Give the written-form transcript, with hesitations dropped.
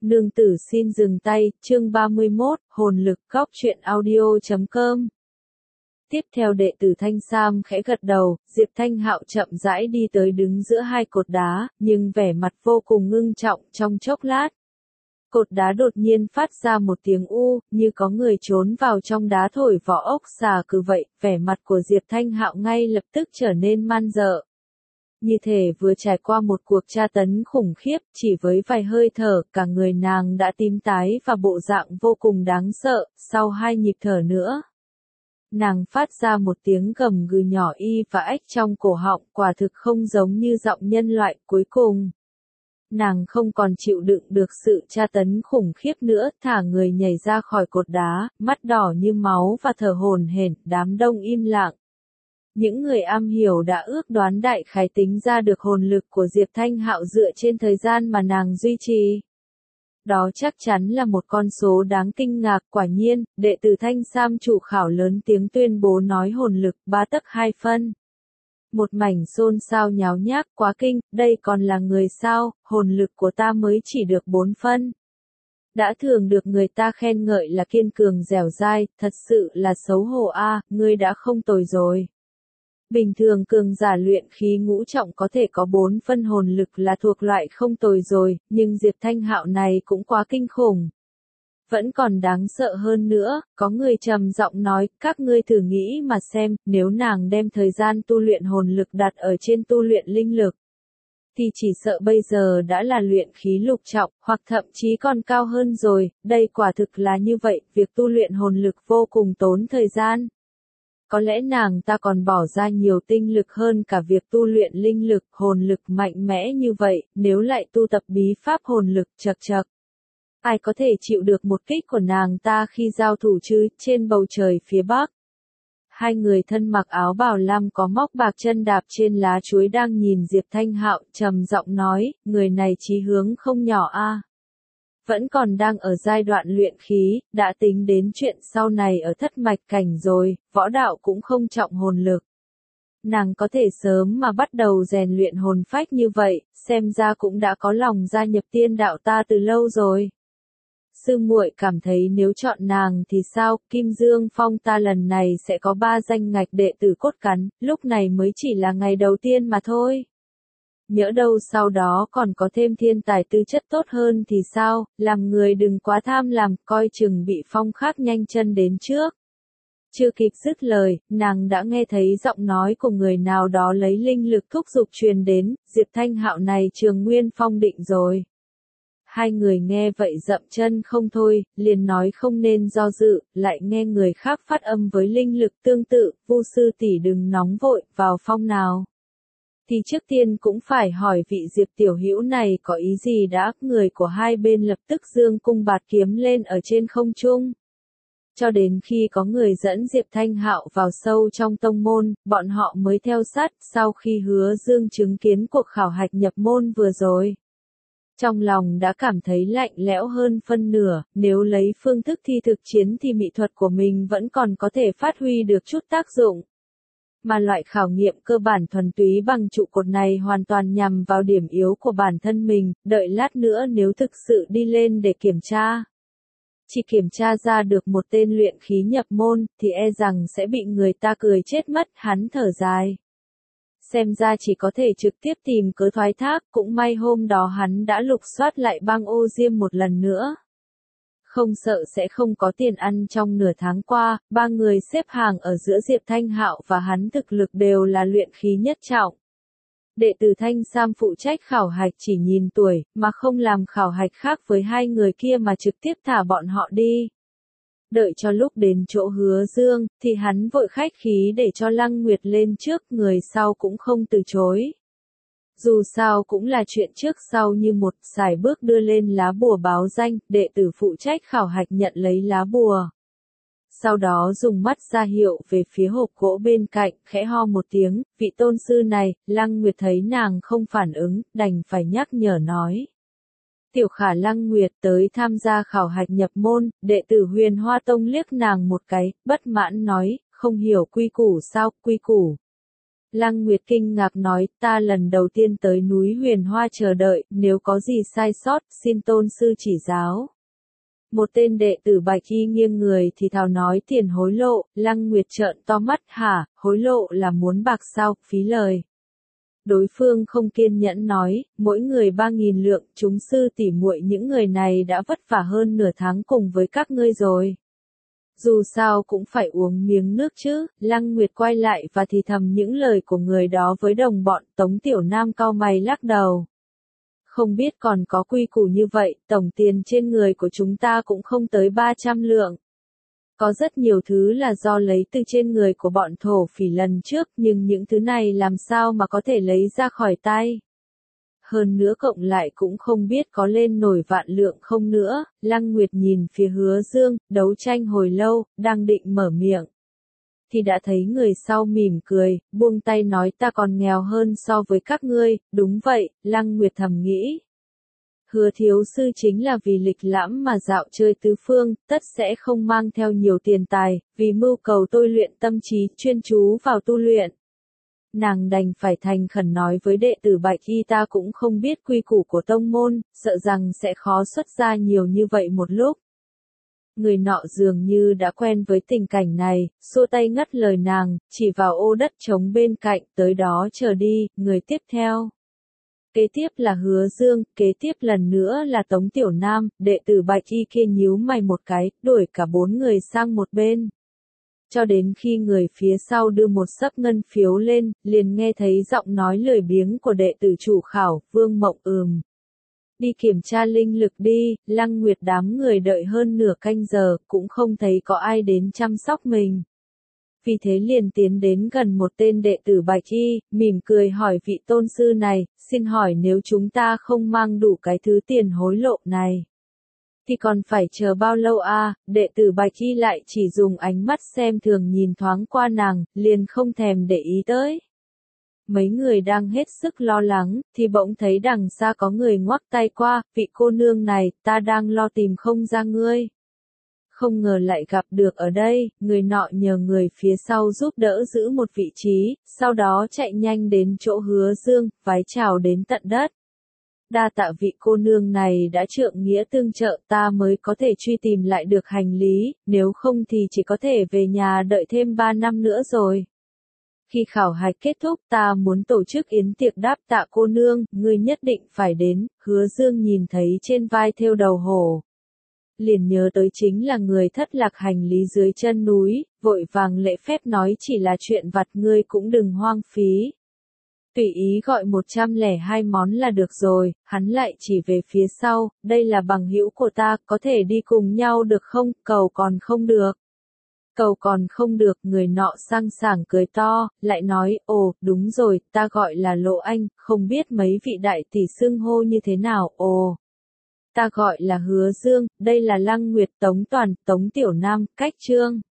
Nương tử xin dừng tay, chương 31, hồn lực góc truyện audio.com. Tiếp theo đệ tử Thanh Sam khẽ gật đầu, Diệp Thanh Hạo chậm rãi đi tới đứng giữa hai cột đá, nhưng vẻ mặt vô cùng ngưng trọng trong chốc lát. Cột đá đột nhiên phát ra một tiếng u, như có người trốn vào trong đá thổi vỏ ốc xà cứ vậy, vẻ mặt của Diệp Thanh Hạo ngay lập tức trở nên man rợ. Như thể vừa trải qua một cuộc tra tấn khủng khiếp, chỉ với vài hơi thở, cả người nàng đã tím tái và bộ dạng vô cùng đáng sợ, sau 2 nhịp thở nữa. Nàng phát ra một tiếng gầm gừ nhỏ y và ách trong cổ họng, quả thực không giống như giọng nhân loại. Cuối cùng, nàng không còn chịu đựng được sự tra tấn khủng khiếp nữa, thả người nhảy ra khỏi cột đá, mắt đỏ như máu và thở hổn hển. Đám đông im lặng. Những người am hiểu đã ước đoán đại khái tính ra được hồn lực của Diệp Thanh Hạo dựa trên thời gian mà nàng duy trì. Đó chắc chắn là một con số đáng kinh ngạc. Quả nhiên, đệ tử Thanh Sam chủ khảo lớn tiếng tuyên bố nói hồn lực 3 tấc 2 phân. Một mảnh xôn xao nháo nhác, quá kinh, đây còn là người sao, hồn lực của ta mới chỉ được 4 phân. Đã thường được người ta khen ngợi là kiên cường dẻo dai, thật sự là xấu hổ a, ngươi đã không tồi rồi. Bình thường cường giả luyện khí ngũ trọng có thể có 4 phân hồn lực là thuộc loại không tồi rồi, nhưng Diệp Thanh Hạo này cũng quá kinh khủng. Vẫn còn đáng sợ hơn nữa, có người trầm giọng nói, các ngươi thử nghĩ mà xem, nếu nàng đem thời gian tu luyện hồn lực đặt ở trên tu luyện linh lực, thì chỉ sợ bây giờ đã là luyện khí lục trọng, hoặc thậm chí còn cao hơn rồi. Đây quả thực là như vậy, việc tu luyện hồn lực vô cùng tốn thời gian. Có lẽ nàng ta còn bỏ ra nhiều tinh lực hơn cả việc tu luyện linh lực. Hồn lực mạnh mẽ như vậy, nếu lại tu tập bí pháp hồn lực chật chật. Ai có thể chịu được một kích của nàng ta khi giao thủ chứ? Trên bầu trời phía bắc, hai người thân mặc áo bào lam có móc bạc chân đạp trên lá chuối đang nhìn Diệp Thanh Hạo, trầm giọng nói, người này chí hướng không nhỏ a. Vẫn còn đang ở giai đoạn luyện khí, đã tính đến chuyện sau này ở thất mạch cảnh rồi, võ đạo cũng không trọng hồn lực. Nàng có thể sớm mà bắt đầu rèn luyện hồn phách như vậy, xem ra cũng đã có lòng gia nhập tiên đạo ta từ lâu rồi. Sư muội cảm thấy nếu chọn nàng thì sao? Kim Dương Phong ta lần này sẽ có 3 danh ngạch đệ tử cốt cắn, lúc này mới chỉ là ngày đầu tiên mà thôi. Nhỡ đâu sau đó còn có thêm thiên tài tư chất tốt hơn thì sao? Làm người đừng quá tham lam, coi chừng bị phong khác nhanh chân đến trước. Chưa kịp dứt lời, nàng đã nghe thấy giọng nói của người nào đó lấy linh lực thúc giục truyền đến, Diệp Thanh Hạo này Trường Nguyên Phong định rồi. Hai người nghe vậy dậm chân không thôi, liền nói không nên do dự, lại nghe người khác phát âm với linh lực tương tự, Vu sư tỷ đừng nóng vội, vào phong nào. Thì trước tiên cũng phải hỏi vị Diệp tiểu hữu này có ý gì đã. Người của hai bên lập tức giương cung bạt kiếm lên ở trên không trung. Cho đến khi có người dẫn Diệp Thanh Hạo vào sâu trong tông môn, bọn họ mới theo sát. Sau khi Hứa Dương chứng kiến cuộc khảo hạch nhập môn vừa rồi, trong lòng đã cảm thấy lạnh lẽo hơn phân nửa. Nếu lấy phương thức thi thực chiến thì mỹ thuật của mình vẫn còn có thể phát huy được chút tác dụng. Mà loại khảo nghiệm cơ bản thuần túy bằng trụ cột này hoàn toàn nhằm vào điểm yếu của bản thân mình. Đợi lát nữa nếu thực sự đi lên để kiểm tra, chỉ kiểm tra ra được một tên luyện khí nhập môn, thì e rằng sẽ bị người ta cười chết mất. Hắn thở dài. Xem ra chỉ có thể trực tiếp tìm cớ thoái thác, cũng may hôm đó hắn đã lục soát lại băng ô diêm một lần nữa. Không sợ sẽ không có tiền ăn. Trong nửa tháng qua, 3 người xếp hàng ở giữa Diệp Thanh Hạo và hắn thực lực đều là luyện khí nhất trọng. Đệ tử Thanh Sam phụ trách khảo hạch chỉ nhìn tuổi, mà không làm khảo hạch khác với 2 người kia mà trực tiếp thả bọn họ đi. Đợi cho lúc đến chỗ Hứa Dương, thì hắn vội khách khí để cho Lăng Nguyệt lên trước, người sau cũng không từ chối. Dù sao cũng là chuyện trước sau như một, sải bước đưa lên lá bùa báo danh, đệ tử phụ trách khảo hạch nhận lấy lá bùa. Sau đó dùng mắt ra hiệu về phía hộp gỗ bên cạnh, khẽ ho một tiếng, vị tôn sư này. Lăng Nguyệt thấy nàng không phản ứng, đành phải nhắc nhở nói. Tiểu Khả Lăng Nguyệt tới tham gia khảo hạch nhập môn. Đệ tử Huyền Hoa Tông liếc nàng một cái, bất mãn nói, không hiểu quy củ sao? Quy củ Lăng Nguyệt kinh ngạc nói, ta lần đầu tiên tới núi Huyền Hoa chờ đợi, nếu có gì sai sót, xin tôn sư chỉ giáo. Một tên đệ tử Bạch Y nghiêng người thì thào nói tiền hối lộ, Lăng Nguyệt trợn to mắt, hả, hối lộ là muốn bạc sao, phí lời. Đối phương không kiên nhẫn nói, mỗi người 3.000 lượng, chúng sư tỉ muội những người này đã vất vả hơn nửa tháng cùng với các ngươi rồi. Dù sao cũng phải uống miếng nước chứ, Lăng Nguyệt quay lại và thì thầm những lời của người đó với đồng bọn. Tống Tiểu Nam cau mày lắc đầu. Không biết còn có quy củ như vậy, tổng tiền trên người của chúng ta cũng không tới 300 lượng. Có rất nhiều thứ là do lấy từ trên người của bọn thổ phỉ lần trước, nhưng những thứ này làm sao mà có thể lấy ra khỏi tay. Hơn nữa cộng lại cũng không biết có lên nổi vạn lượng không nữa. Lăng Nguyệt nhìn phía Hứa Dương, đấu tranh hồi lâu, đang định mở miệng. Thì đã thấy người sau mỉm cười, buông tay nói ta còn nghèo hơn so với các ngươi. Đúng vậy, Lăng Nguyệt thầm nghĩ. Hứa thiếu sư chính là vì lịch lãm mà dạo chơi tứ phương, tất sẽ không mang theo nhiều tiền tài, vì mưu cầu tôi luyện tâm trí, chuyên chú vào tu luyện. Nàng đành phải thành khẩn nói với đệ tử Bạch Y ta cũng không biết quy củ của tông môn, sợ rằng sẽ khó xuất ra nhiều như vậy một lúc. Người nọ dường như đã quen với tình cảnh này, xua tay ngắt lời nàng, chỉ vào ô đất trống bên cạnh, tới đó chờ đi, người tiếp theo. Kế tiếp là Hứa Dương, kế tiếp lần nữa là Tống Tiểu Nam, đệ tử Bạch Y kia nhíu mày một cái, đuổi cả 4 người sang một bên. Cho đến khi người phía sau đưa một xấp ngân phiếu lên, liền nghe thấy giọng nói lười biếng của đệ tử chủ khảo, Vương Mộng Đi kiểm tra linh lực đi. Lăng Nguyệt đám người đợi hơn nửa canh giờ, cũng không thấy có ai đến chăm sóc mình. Vì thế liền tiến đến gần một tên đệ tử Bạch Y, mỉm cười hỏi vị tôn sư này, xin hỏi nếu chúng ta không mang đủ cái thứ tiền hối lộ này, thì còn phải chờ bao lâu a? Đệ tử Bạch Y lại chỉ dùng ánh mắt xem thường nhìn thoáng qua nàng, liền không thèm để ý tới. Mấy người đang hết sức lo lắng, thì bỗng thấy đằng xa có người ngoắc tay qua, vị cô nương này, ta đang lo tìm không ra ngươi. Không ngờ lại gặp được ở đây, người nọ nhờ người phía sau giúp đỡ giữ một vị trí, sau đó chạy nhanh đến chỗ Hứa Dương, vái chào đến tận đất. Đa tạ vị cô nương này đã trượng nghĩa tương trợ, ta mới có thể truy tìm lại được hành lý, nếu không thì chỉ có thể về nhà đợi thêm 3 năm nữa rồi. Khi khảo hạch kết thúc ta muốn tổ chức yến tiệc đáp tạ cô nương, ngươi nhất định phải đến. Hứa Dương nhìn thấy trên vai thêu đầu hổ, liền nhớ tới chính là người thất lạc hành lý dưới chân núi, vội vàng lễ phép nói chỉ là chuyện vặt, ngươi cũng đừng hoang phí. Tùy ý gọi 102 món là được rồi. Hắn lại chỉ về phía sau, đây là bằng hữu của ta, có thể đi cùng nhau được không? Cầu còn không được. Cầu còn không được, người nọ sang sảng cười to, lại nói, ồ, đúng rồi, ta gọi là Lộ Anh, không biết mấy vị đại tỷ xưng hô như thế nào, ồ. Ta gọi là Hứa Dương, đây là Lăng Nguyệt, Tống Toàn, Tống Tiểu Nam, Cách Trương.